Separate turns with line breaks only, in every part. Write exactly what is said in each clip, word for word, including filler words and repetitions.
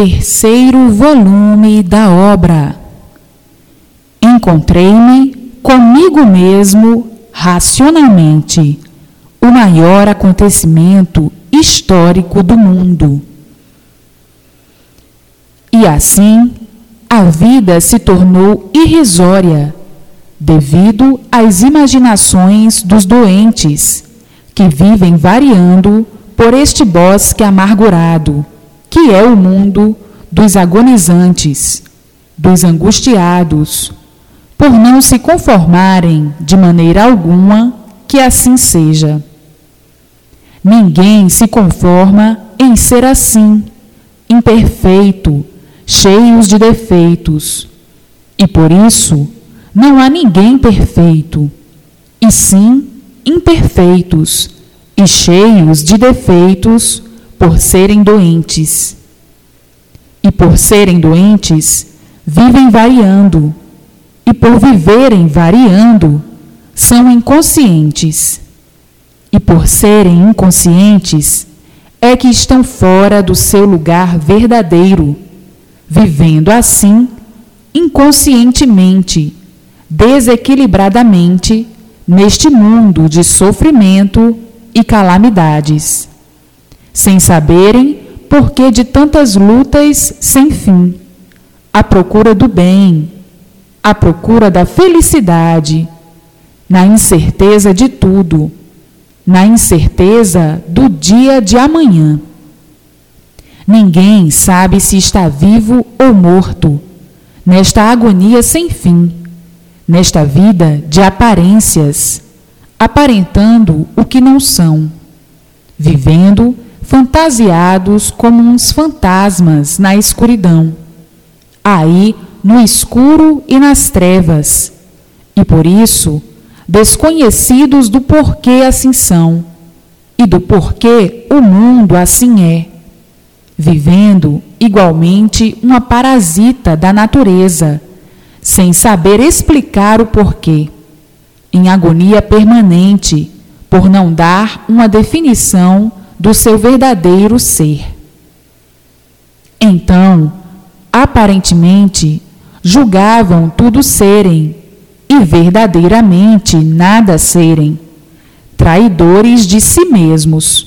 Terceiro volume da obra. Encontrei-me comigo mesmo racionalmente, o maior acontecimento histórico do mundo. E assim, a vida se tornou irrisória, devido às imaginações dos doentes, que vivem variando por este bosque amargurado, que é o mundo dos agonizantes, dos angustiados, por não se conformarem de maneira alguma que assim seja. Ninguém se conforma em ser assim, imperfeito, cheios de defeitos, e por isso não há ninguém perfeito, e sim imperfeitos e cheios de defeitos por serem doentes. E por serem doentes, vivem variando, e por viverem variando, são inconscientes. E por serem inconscientes, é que estão fora do seu lugar verdadeiro, vivendo assim, inconscientemente, desequilibradamente, neste mundo de sofrimento e calamidades, sem saberem por que de tantas lutas sem fim, à procura do bem, à procura da felicidade, na incerteza de tudo, na incerteza do dia de amanhã. Ninguém sabe se está vivo ou morto, nesta agonia sem fim, nesta vida de aparências, aparentando o que não são, vivendo fantasiados como uns fantasmas na escuridão, aí no escuro e nas trevas, e por isso desconhecidos do porquê assim são, e do porquê o mundo assim é, vivendo igualmente uma parasita da natureza, sem saber explicar o porquê, em agonia permanente, por não dar uma definição do seu verdadeiro ser. Então, aparentemente, julgavam tudo serem, e verdadeiramente nada serem, traidores de si mesmos.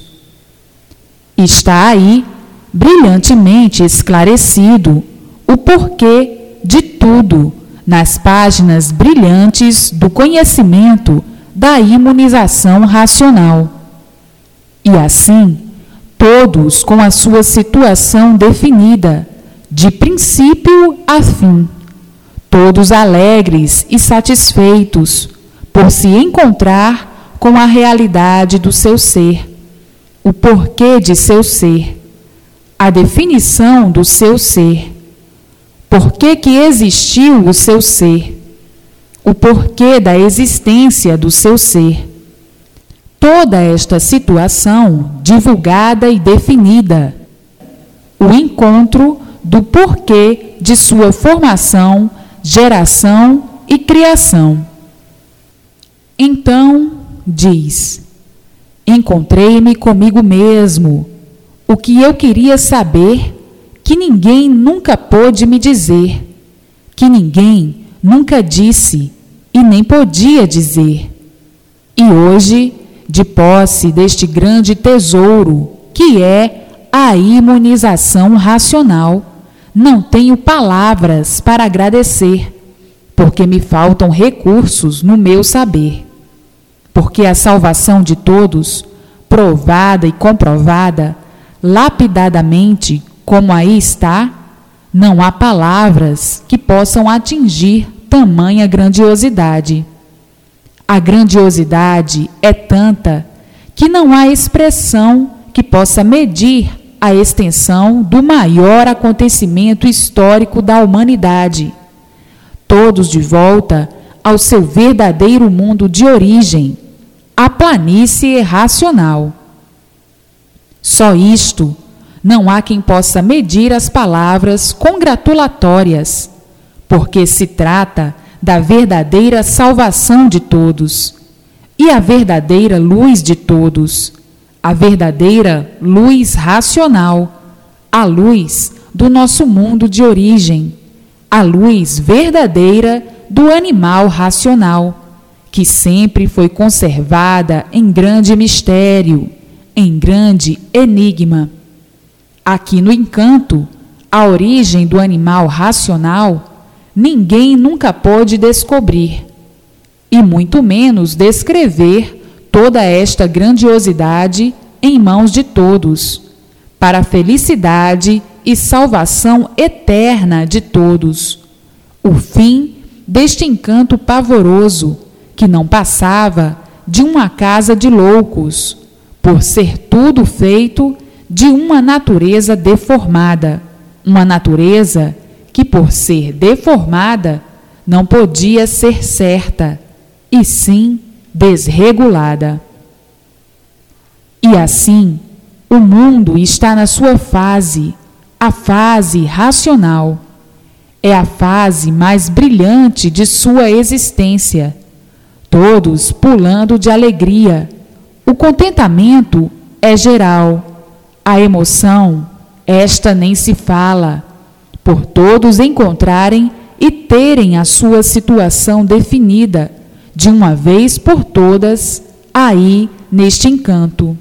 Está aí, brilhantemente esclarecido, o porquê de tudo, nas páginas brilhantes do conhecimento da imunização racional. E assim, todos com a sua situação definida, de princípio a fim, todos alegres e satisfeitos por se encontrar com a realidade do seu ser, o porquê de seu ser, a definição do seu ser, por que que existiu o seu ser, o porquê da existência do seu ser. Toda esta situação divulgada e definida, o encontro do porquê de sua formação, geração e criação. Então, diz, encontrei-me comigo mesmo, o que eu queria saber, que ninguém nunca pôde me dizer, que ninguém nunca disse e nem podia dizer. E hoje, de posse deste grande tesouro, que é a imunização racional, não tenho palavras para agradecer, porque me faltam recursos no meu saber. Porque a salvação de todos, provada e comprovada, lapidadamente, como aí está, não há palavras que possam atingir tamanha grandiosidade. A grandiosidade é tanta que não há expressão que possa medir a extensão do maior acontecimento histórico da humanidade. Todos de volta ao seu verdadeiro mundo de origem, a planície racional. Só isto, não há quem possa medir as palavras congratulatórias, porque se trata da verdadeira salvação de todos, e a verdadeira luz de todos, a verdadeira luz racional, a luz do nosso mundo de origem, a luz verdadeira do animal racional, que sempre foi conservada em grande mistério, em grande enigma. Aqui no encanto, a origem do animal racional, ninguém nunca pôde descobrir, e muito menos descrever toda esta grandiosidade em mãos de todos, para a felicidade e salvação eterna de todos. O fim deste encanto pavoroso, que não passava de uma casa de loucos, por ser tudo feito de uma natureza deformada, uma natureza que, por ser deformada, não podia ser certa, e sim desregulada. E assim, o mundo está na sua fase, a fase racional. É a fase mais brilhante de sua existência, todos pulando de alegria. O contentamento é geral, a emoção, esta nem se fala, por todos encontrarem e terem a sua situação definida, de uma vez por todas, aí neste encanto.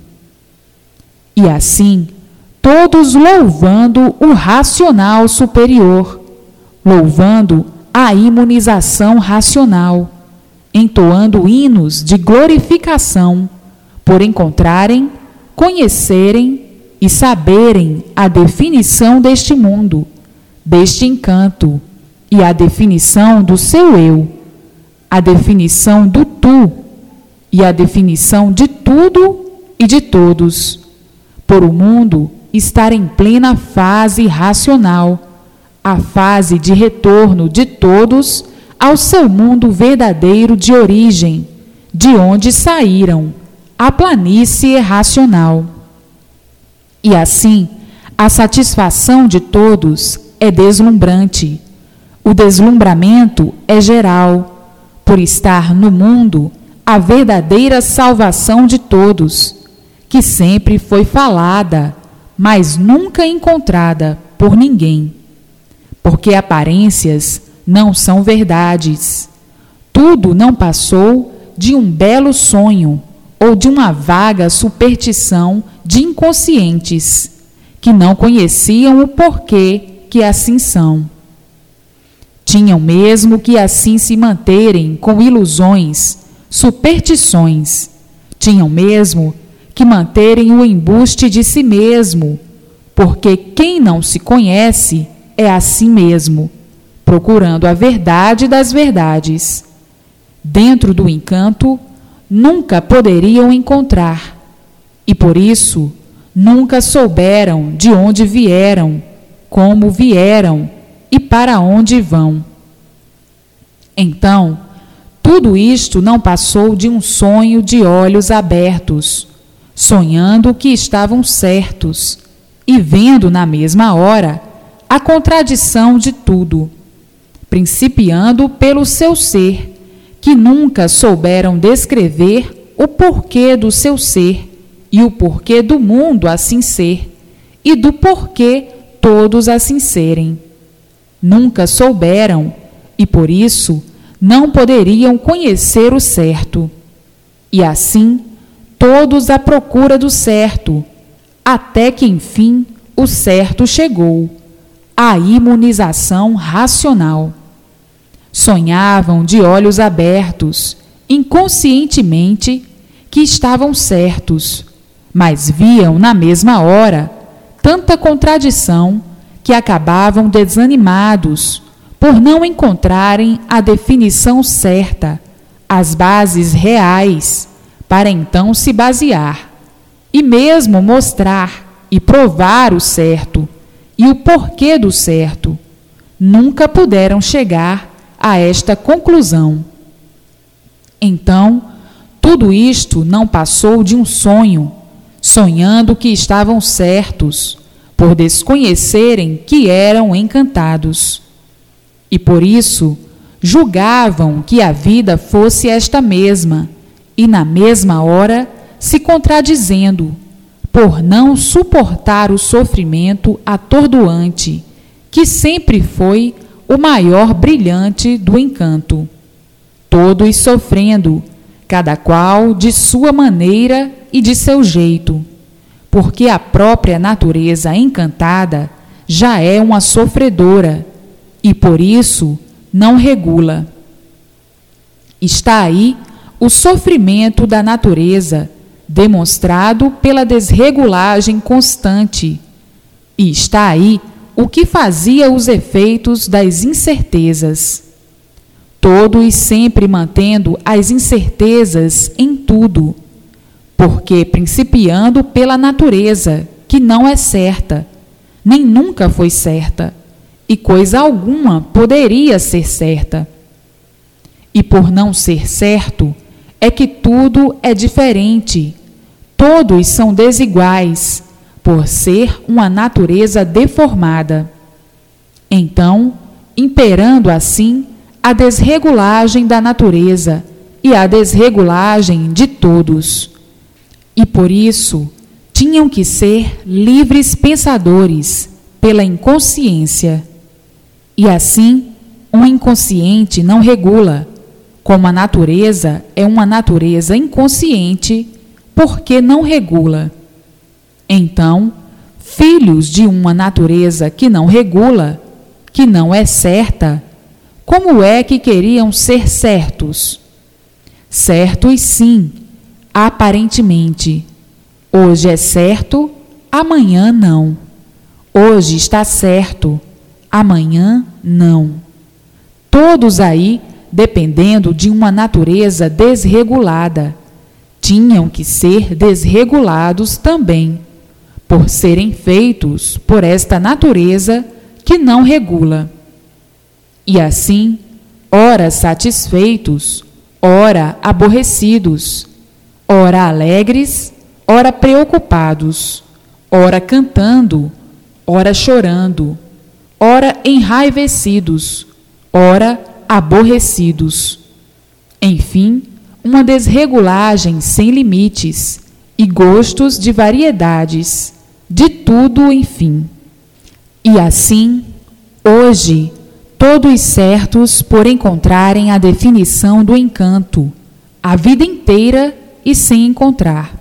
E assim, todos louvando o racional superior, louvando a imunização racional, entoando hinos de glorificação, por encontrarem, conhecerem e saberem a definição deste mundo, deste encanto, e a definição do seu eu, a definição do tu, e a definição de tudo e de todos, por o mundo estar em plena fase racional, a fase de retorno de todos ao seu mundo verdadeiro de origem, de onde saíram, a planície racional. E assim, a satisfação de todos é deslumbrante. O deslumbramento é geral, por estar no mundo a verdadeira salvação de todos, que sempre foi falada, mas nunca encontrada por ninguém. Porque aparências não são verdades. Tudo não passou de um belo sonho ou de uma vaga superstição de inconscientes, que não conheciam o porquê que assim são. Tinham mesmo que assim se manterem com ilusões, superstições. Tinham mesmo que manterem o embuste de si mesmo, porque quem não se conhece é a si mesmo, procurando a verdade das verdades. Dentro do encanto, nunca poderiam encontrar, e por isso nunca souberam de onde vieram, como vieram e para onde vão. Então, tudo isto não passou de um sonho de olhos abertos, sonhando que estavam certos e vendo na mesma hora a contradição de tudo, principiando pelo seu ser, que nunca souberam descrever o porquê do seu ser e o porquê do mundo assim ser e do porquê todos assim serem. Nunca souberam e, por isso, não poderiam conhecer o certo. E assim, todos à procura do certo, até que, enfim, o certo chegou, a imunização racional. Sonhavam de olhos abertos, inconscientemente, que estavam certos, mas viam na mesma hora tanta contradição que acabavam desanimados por não encontrarem a definição certa, as bases reais, para então se basear, e mesmo mostrar e provar o certo e o porquê do certo. Nunca puderam chegar a esta conclusão. Então, tudo isto não passou de um sonho, sonhando que estavam certos, por desconhecerem que eram encantados. E por isso, julgavam que a vida fosse esta mesma, e na mesma hora se contradizendo, por não suportar o sofrimento atordoante, que sempre foi o maior brilhante do encanto. Todos sofrendo, cada qual de sua maneira e de seu jeito, porque a própria natureza encantada já é uma sofredora e por isso não regula. Está aí o sofrimento da natureza, demonstrado pela desregulagem constante, e está aí o que fazia os efeitos das incertezas. Todos sempre mantendo as incertezas em tudo, porque principiando pela natureza, que não é certa, nem nunca foi certa, e coisa alguma poderia ser certa. E por não ser certo, é que tudo é diferente, todos são desiguais, por ser uma natureza deformada. Então, imperando assim a desregulagem da natureza e a desregulagem de todos. E por isso, tinham que ser livres pensadores pela inconsciência. E assim, um inconsciente não regula, como a natureza é uma natureza inconsciente, porque não regula. Então, filhos de uma natureza que não regula, que não é certa, como é que queriam ser certos? Certos sim, aparentemente. Hoje é certo, amanhã não. Hoje está certo, amanhã não. Todos aí, dependendo de uma natureza desregulada, tinham que ser desregulados também, por serem feitos por esta natureza que não regula. E assim, ora satisfeitos, ora aborrecidos, ora alegres, ora preocupados, ora cantando, ora chorando, ora enraivecidos, ora aborrecidos. Enfim, uma desregulagem sem limites e gostos de variedades, de tudo, enfim. E assim, hoje, todos certos por encontrarem a definição do encanto, a vida inteira e sem encontrar.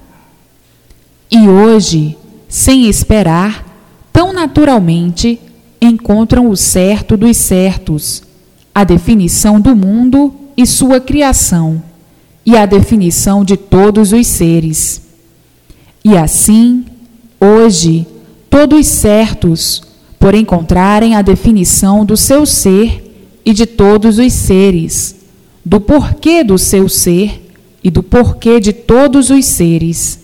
E hoje, sem esperar, tão naturalmente, encontram o certo dos certos, a definição do mundo e sua criação, e a definição de todos os seres. E assim, hoje, todos certos, por encontrarem a definição do seu ser e de todos os seres, do porquê do seu ser e do porquê de todos os seres.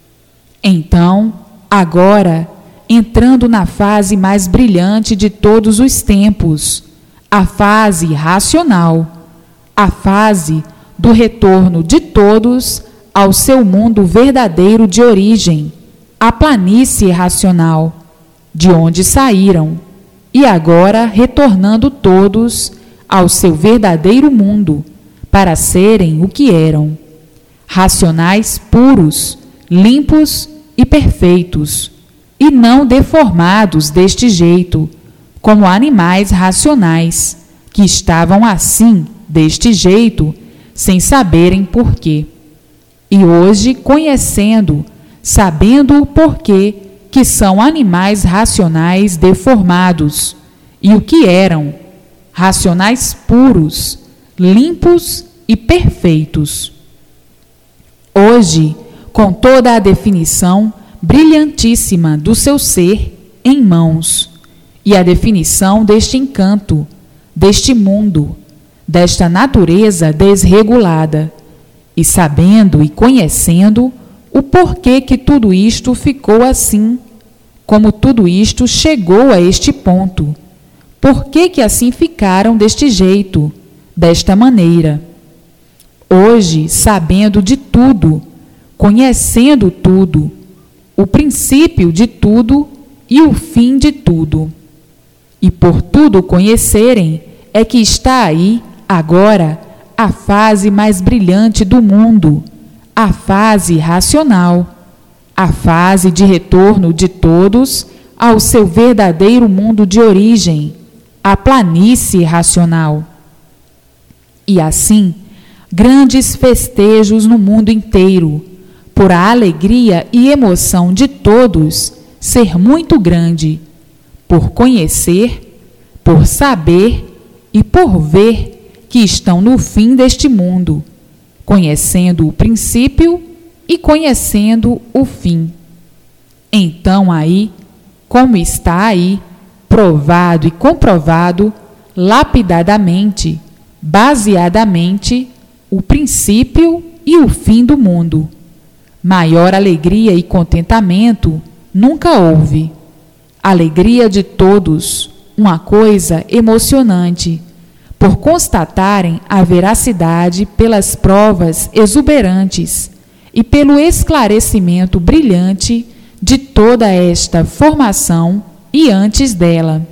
Então, agora, entrando na fase mais brilhante de todos os tempos, a fase racional, a fase do retorno de todos ao seu mundo verdadeiro de origem, a planície racional, de onde saíram, e agora retornando todos ao seu verdadeiro mundo, para serem o que eram, racionais puros, limpos e perfeitos, e não deformados deste jeito, como animais racionais, que estavam assim, deste jeito, sem saberem porquê. E hoje, conhecendo, sabendo o porquê, que são animais racionais deformados, e o que eram, racionais puros, limpos e perfeitos. Hoje, com toda a definição brilhantíssima do seu ser em mãos, e a definição deste encanto, deste mundo, desta natureza desregulada, e sabendo e conhecendo o porquê que tudo isto ficou assim, como tudo isto chegou a este ponto, porquê que assim ficaram deste jeito, desta maneira. Hoje, sabendo de tudo, conhecendo tudo, o princípio de tudo e o fim de tudo. E por tudo conhecerem, é que está aí, agora, a fase mais brilhante do mundo, a fase racional, a fase de retorno de todos ao seu verdadeiro mundo de origem, a planície racional. E assim, grandes festejos no mundo inteiro, por a alegria e emoção de todos ser muito grande, por conhecer, por saber e por ver que estão no fim deste mundo, conhecendo o princípio e conhecendo o fim. Então aí, como está aí, provado e comprovado, lapidadamente, baseadamente, o princípio e o fim do mundo. Maior alegria e contentamento nunca houve. Alegria de todos, uma coisa emocionante, por constatarem a veracidade pelas provas exuberantes e pelo esclarecimento brilhante de toda esta formação e antes dela.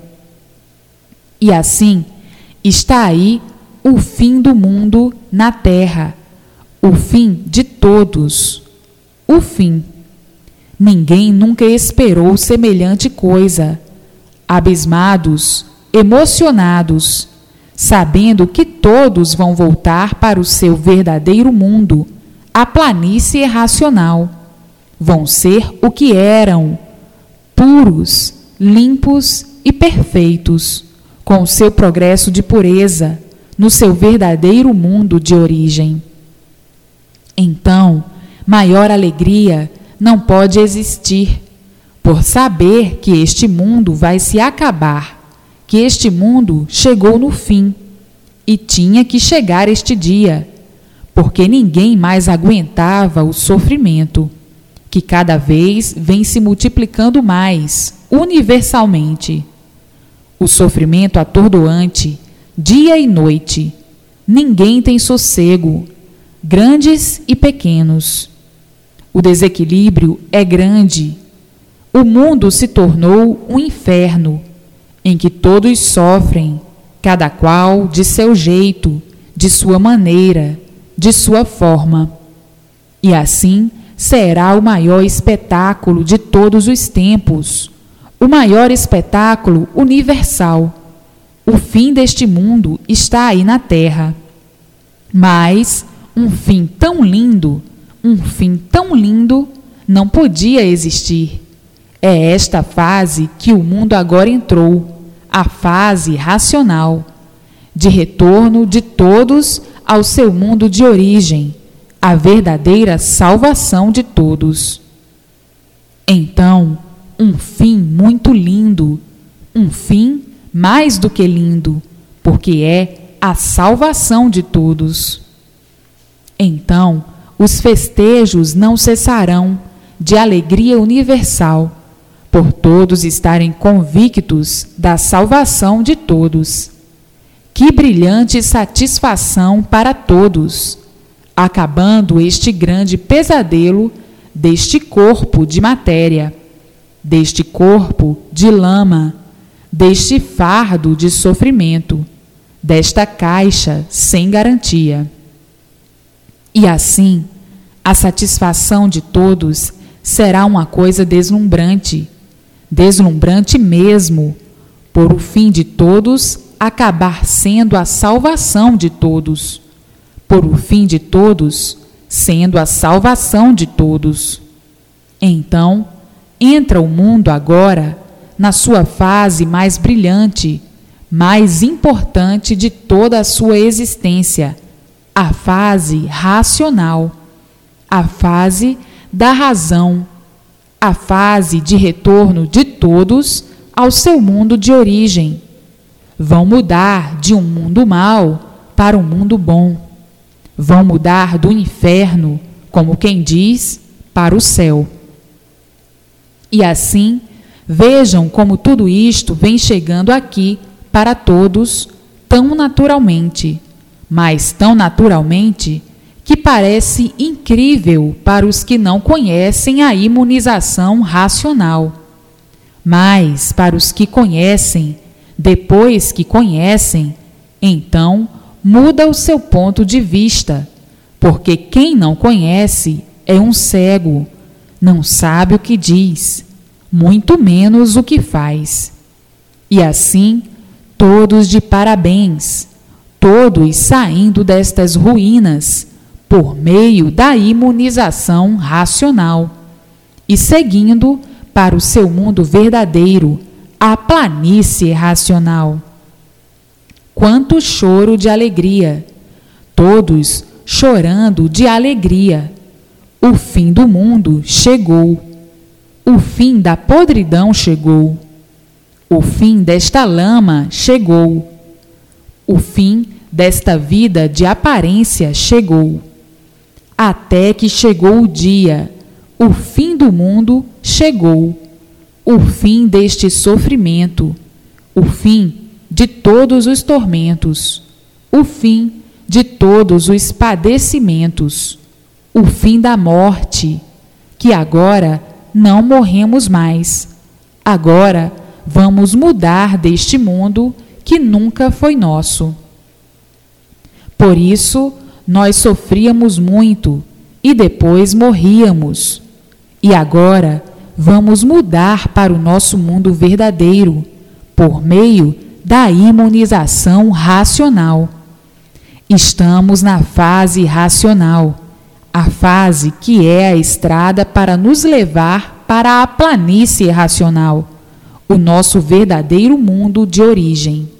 E assim, está aí o fim do mundo na Terra, o fim de todos, o fim. Ninguém nunca esperou semelhante coisa, abismados, emocionados, sabendo que todos vão voltar para o seu verdadeiro mundo, a planície racional. Vão ser o que eram, puros, limpos e perfeitos, com o seu progresso de pureza, no seu verdadeiro mundo de origem. Então, maior alegria não pode existir, por saber que este mundo vai se acabar, que este mundo chegou no fim, e tinha que chegar este dia, porque ninguém mais aguentava o sofrimento, que cada vez vem se multiplicando mais, universalmente. O sofrimento atordoante, dia e noite, ninguém tem sossego, grandes e pequenos. O desequilíbrio é grande. O mundo se tornou um inferno, em que todos sofrem, cada qual de seu jeito, de sua maneira, de sua forma. E assim será o maior espetáculo de todos os tempos, o maior espetáculo universal. O fim deste mundo está aí na Terra. Mas um fim tão lindo, um fim tão lindo, não podia existir. É esta fase que o mundo agora entrou, a fase racional, de retorno de todos ao seu mundo de origem, a verdadeira salvação de todos. Então, um fim muito lindo, um fim mais do que lindo, porque é a salvação de todos. Então, os festejos não cessarão de alegria universal, por todos estarem convictos da salvação de todos. Que brilhante satisfação para todos, acabando este grande pesadelo deste corpo de matéria, deste corpo de lama, deste fardo de sofrimento, desta caixa sem garantia. E assim, a satisfação de todos será uma coisa deslumbrante, deslumbrante mesmo, por o fim de todos acabar sendo a salvação de todos, por o fim de todos sendo a salvação de todos. Então, entra o mundo agora na sua fase mais brilhante, mais importante de toda a sua existência, a fase racional, a fase da razão, a fase de retorno de todos ao seu mundo de origem. Vão mudar de um mundo mau para um mundo bom. Vão mudar do inferno, como quem diz, para o céu. E assim, vejam como tudo isto vem chegando aqui para todos tão naturalmente, mas tão naturalmente que parece incrível para os que não conhecem a imunização racional. Mas para os que conhecem, depois que conhecem, então muda o seu ponto de vista, porque quem não conhece é um cego, não sabe o que diz, muito menos o que faz. E assim, todos de parabéns, todos saindo destas ruínas por meio da imunização racional e seguindo para o seu mundo verdadeiro, a planície racional. Quanto choro de alegria, todos chorando de alegria. O fim do mundo chegou, o fim da podridão chegou, o fim desta lama chegou, o fim desta vida de aparência chegou. Até que chegou o dia, o fim do mundo chegou, o fim deste sofrimento, o fim de todos os tormentos, o fim de todos os padecimentos, o fim da morte, que agora não morremos mais. Agora vamos mudar deste mundo que nunca foi nosso. Por isso, nós sofríamos muito e depois morríamos. E agora vamos mudar para o nosso mundo verdadeiro, por meio da imunização racional. Estamos na fase racional, a fase que é a estrada para nos levar para a planície racional, o nosso verdadeiro mundo de origem.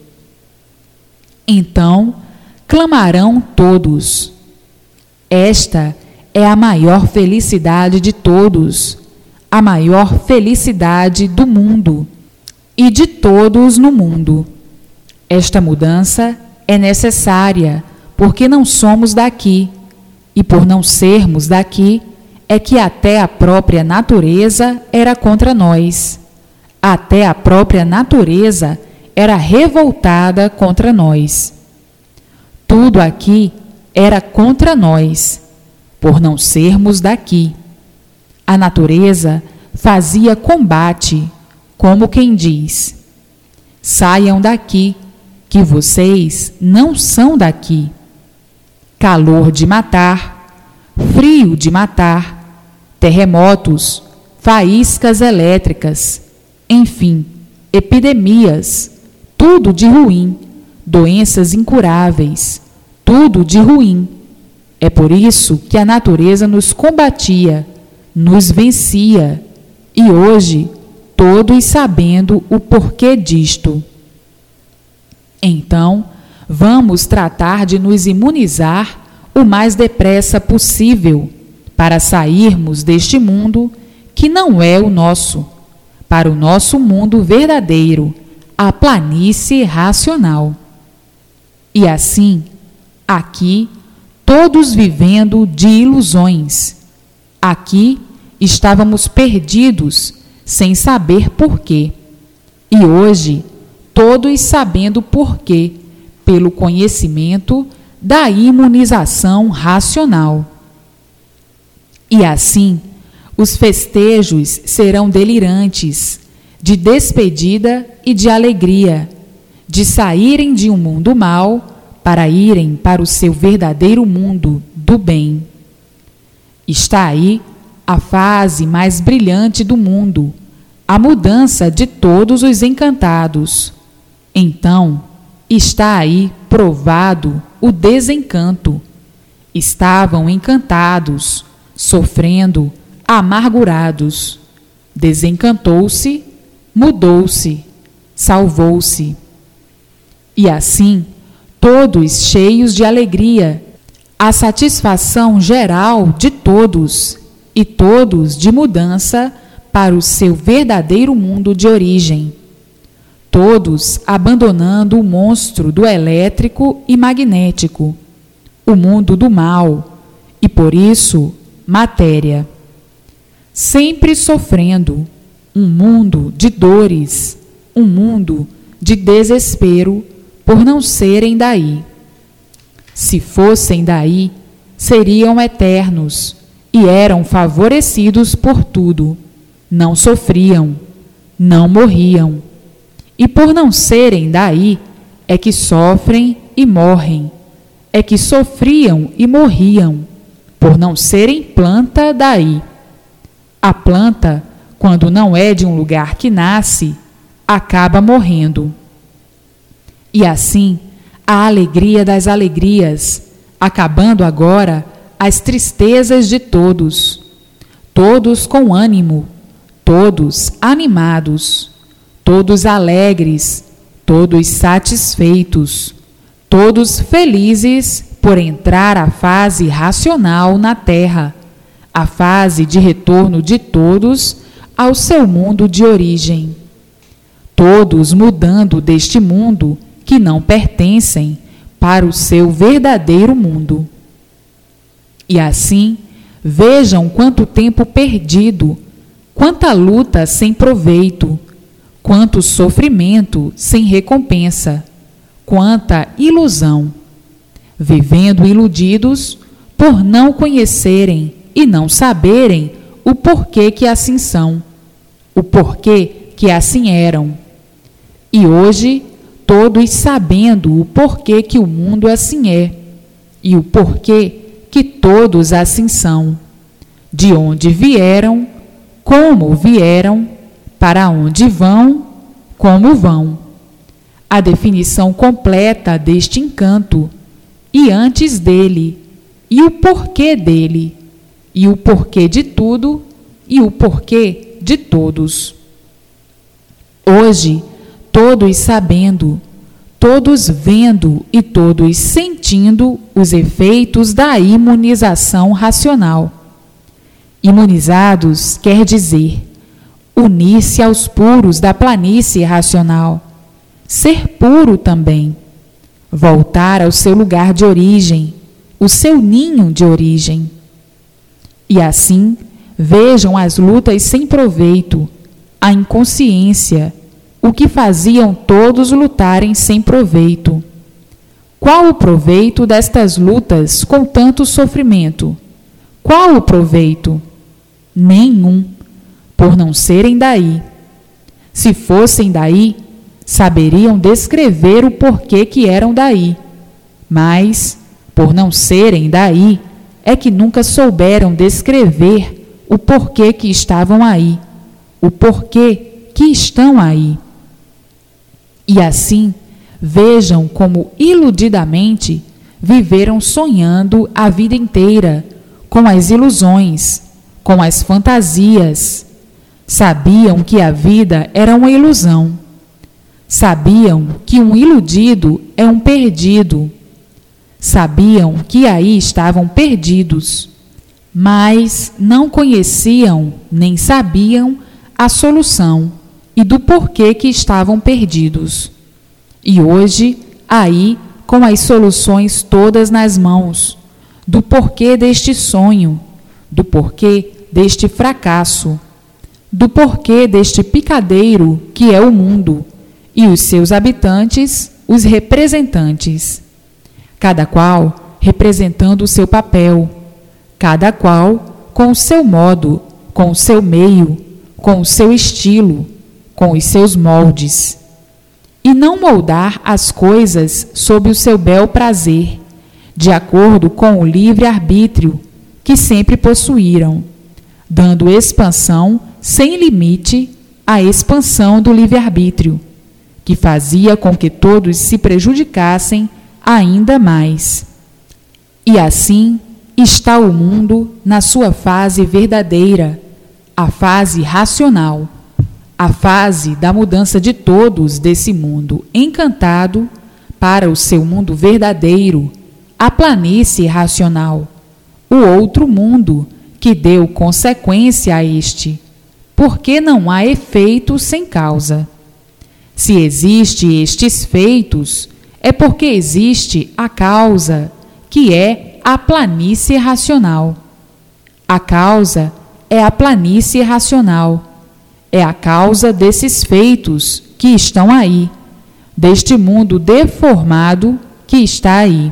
Então, clamarão todos: esta é a maior felicidade de todos, a maior felicidade do mundo e de todos no mundo. Esta mudança é necessária, porque não somos daqui, e por não sermos daqui, é que até a própria natureza era contra nós. Até a própria natureza era revoltada contra nós. Tudo aqui era contra nós, por não sermos daqui. A natureza fazia combate, como quem diz: saiam daqui, que vocês não são daqui. Calor de matar, frio de matar, terremotos, faíscas elétricas, enfim, epidemias, tudo de ruim, doenças incuráveis, tudo de ruim. É por isso que a natureza nos combatia, nos vencia, e hoje, todos sabendo o porquê disto. Então, vamos tratar de nos imunizar o mais depressa possível, para sairmos deste mundo que não é o nosso, para o nosso mundo verdadeiro, a planície racional. E assim, aqui, todos vivendo de ilusões. Aqui estávamos perdidos, sem saber porquê. E hoje, todos sabendo porquê, pelo conhecimento da imunização racional. E assim, os festejos serão delirantes, de despedida e de alegria, de saírem de um mundo mau para irem para o seu verdadeiro mundo do bem. Está aí a fase mais brilhante do mundo, a mudança de todos os encantados. Então, está aí provado o desencanto. Estavam encantados, sofrendo, amargurados. Desencantou-se, mudou-se, salvou-se. E assim, todos cheios de alegria, a satisfação geral de todos, e todos de mudança para o seu verdadeiro mundo de origem. Todos abandonando o monstro do elétrico e magnético, o mundo do mal, e por isso, matéria. Sempre sofrendo, um mundo de dores, um mundo de desespero por não serem daí. Se fossem daí, seriam eternos e eram favorecidos por tudo. Não sofriam, não morriam. E por não serem daí, é que sofrem e morrem. É que sofriam e morriam, por não serem planta daí. A planta, quando não é de um lugar que nasce, acaba morrendo. E assim, a alegria das alegrias, acabando agora as tristezas de todos, todos com ânimo, todos animados, todos alegres, todos satisfeitos, todos felizes por entrar à fase racional na Terra, a fase de retorno de todos ao seu mundo de origem. Todos mudando deste mundo que não pertencem para o seu verdadeiro mundo. E assim, vejam quanto tempo perdido, quanta luta sem proveito, quanto sofrimento sem recompensa, quanta ilusão, vivendo iludidos por não conhecerem e não saberem o porquê que assim são, o porquê que assim eram. E hoje, todos sabendo o porquê que o mundo assim é, e o porquê que todos assim são, de onde vieram, como vieram, para onde vão, como vão. A definição completa deste encanto, e antes dele, e o porquê dele, e o porquê de tudo, e o porquê de todos. Hoje, todos sabendo, todos vendo e todos sentindo os efeitos da imunização racional. Imunizados quer dizer unir-se aos puros da planície racional, ser puro também, voltar ao seu lugar de origem, o seu ninho de origem. E assim, vejam as lutas sem proveito, a inconsciência, o que faziam todos lutarem sem proveito. Qual o proveito destas lutas com tanto sofrimento? Qual o proveito? Nenhum, por não serem daí. Se fossem daí, saberiam descrever o porquê que eram daí. Mas, por não serem daí, é que nunca souberam descrever o porquê que estavam aí, o porquê que estão aí. E assim, vejam como iludidamente viveram sonhando a vida inteira, com as ilusões, com as fantasias. Sabiam que a vida era uma ilusão. Sabiam que um iludido é um perdido. Sabiam que aí estavam perdidos, mas não conheciam nem sabiam a solução e do porquê que estavam perdidos. E hoje, aí, com as soluções todas nas mãos, do porquê deste sonho, do porquê deste fracasso, do porquê deste picadeiro que é o mundo, e os seus habitantes, os representantes, cada qual representando o seu papel, cada qual com o seu modo, com o seu meio, com o seu estilo, com os seus moldes, e não moldar as coisas sob o seu bel prazer, de acordo com o livre-arbítrio que sempre possuíram, dando expansão sem limite à expansão do livre-arbítrio, que fazia com que todos se prejudicassem ainda mais. E assim está o mundo na sua fase verdadeira, a fase racional, a fase da mudança de todos desse mundo encantado para o seu mundo verdadeiro, a planície racional, o outro mundo que deu consequência a este, porque não há efeito sem causa. Se existe estes feitos, é porque existe a causa, que é a planície racional. A causa é a planície racional. É a causa desses feitos que estão aí, deste mundo deformado que está aí.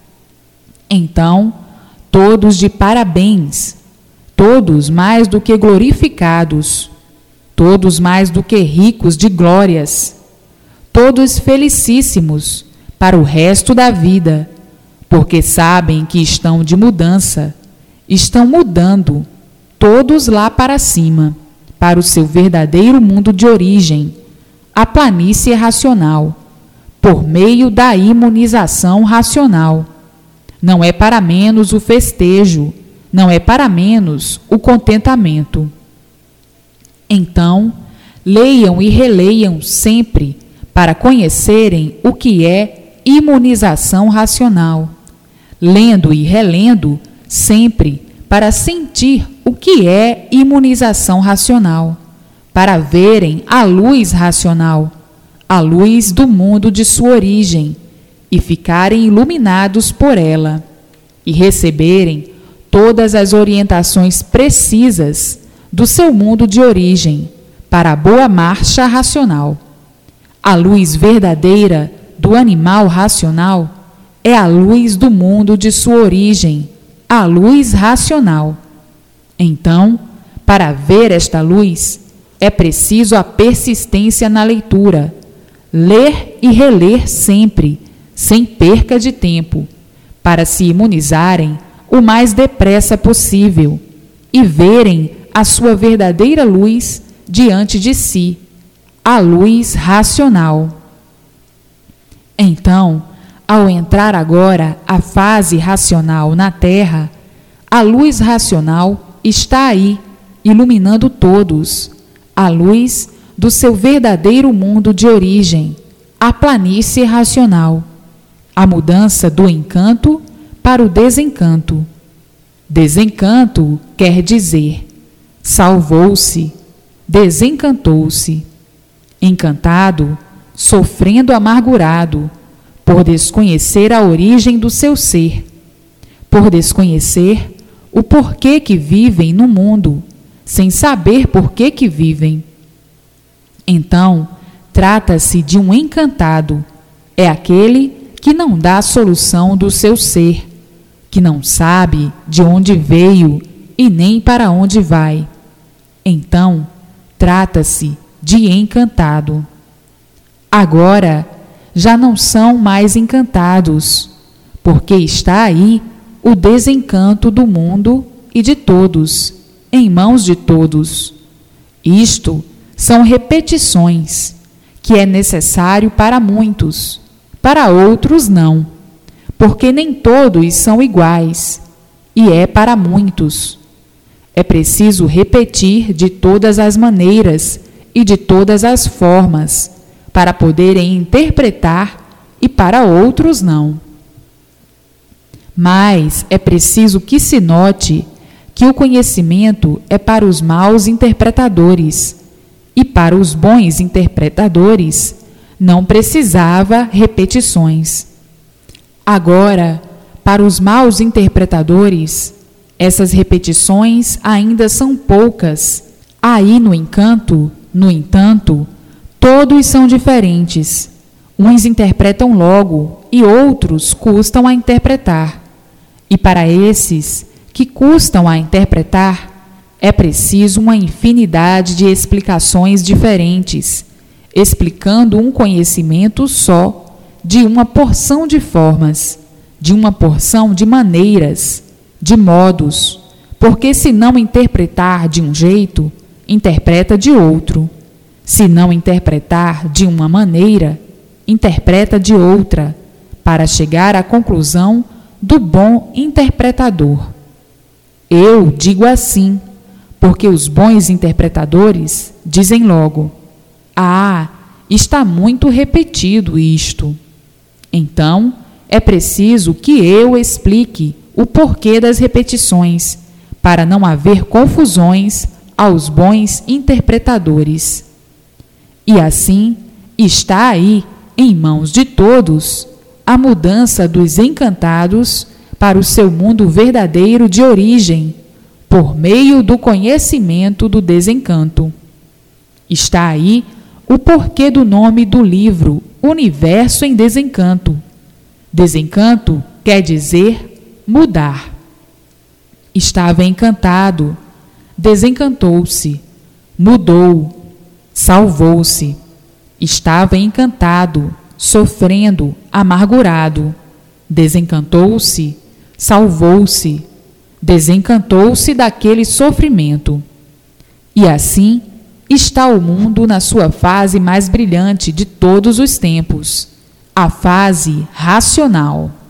Então, todos de parabéns, todos mais do que glorificados, todos mais do que ricos de glórias, todos felicíssimos para o resto da vida, porque sabem que estão de mudança, estão mudando, todos lá para cima, para o seu verdadeiro mundo de origem, a planície racional, por meio da imunização racional. Não é para menos o festejo, não é para menos o contentamento. Então, leiam e releiam sempre para conhecerem o que é imunização racional. Lendo e relendo sempre para sentir o que é imunização racional, para verem a luz racional, a luz do mundo de sua origem, e ficarem iluminados por ela, e receberem todas as orientações precisas do seu mundo de origem para a boa marcha racional. A luz verdadeira do animal racional é a luz do mundo de sua origem, a luz racional. Então, para ver esta luz, é preciso a persistência na leitura, ler e reler sempre, sem perca de tempo, para se imunizarem o mais depressa possível e verem a sua verdadeira luz diante de si, a luz racional. Então, ao entrar agora a fase racional na Terra, a luz racional está aí, iluminando todos, a luz do seu verdadeiro mundo de origem, a planície racional, a mudança do encanto para o desencanto. Desencanto quer dizer salvou-se, desencantou-se. Encantado, sofrendo amargurado, por desconhecer a origem do seu ser, por desconhecer o porquê que vivem no mundo, sem saber por que que vivem. Então, trata-se de um encantado, é aquele que não dá a solução do seu ser, que não sabe de onde veio e nem para onde vai. Então, trata-se de encantado. Agora, já não são mais encantados, porque está aí o desencanto do mundo e de todos, em mãos de todos. Isto são repetições, que é necessário para muitos, para outros não, porque nem todos são iguais, e é para muitos. É preciso repetir de todas as maneiras e de todas as formas, para poderem interpretar, e para outros não. Mas é preciso que se note que o conhecimento é para os maus interpretadores, e para os bons interpretadores não precisava repetições. Agora, para os maus interpretadores, essas repetições ainda são poucas. Aí no encanto, no entanto, todos são diferentes. Uns interpretam logo e outros custam a interpretar. E para esses que custam a interpretar, é preciso uma infinidade de explicações diferentes, explicando um conhecimento só de uma porção de formas, de uma porção de maneiras, de modos, porque se não interpretar de um jeito, interpreta de outro. Se não interpretar de uma maneira, interpreta de outra, para chegar à conclusão do bom interpretador. Eu digo assim, porque os bons interpretadores dizem logo: ah, está muito repetido isto. Então, é preciso que eu explique o porquê das repetições, para não haver confusões aos bons interpretadores. E assim, está aí, em mãos de todos, a mudança dos encantados para o seu mundo verdadeiro de origem, por meio do conhecimento do desencanto. Está aí o porquê do nome do livro Universo em Desencanto. Desencanto quer dizer mudar. Estava encantado, desencantou-se, mudou, salvou-se. Estava encantado, sofrendo, amargurado, desencantou-se, salvou-se, desencantou-se daquele sofrimento. E assim está o mundo na sua fase mais brilhante de todos os tempos, a fase racional.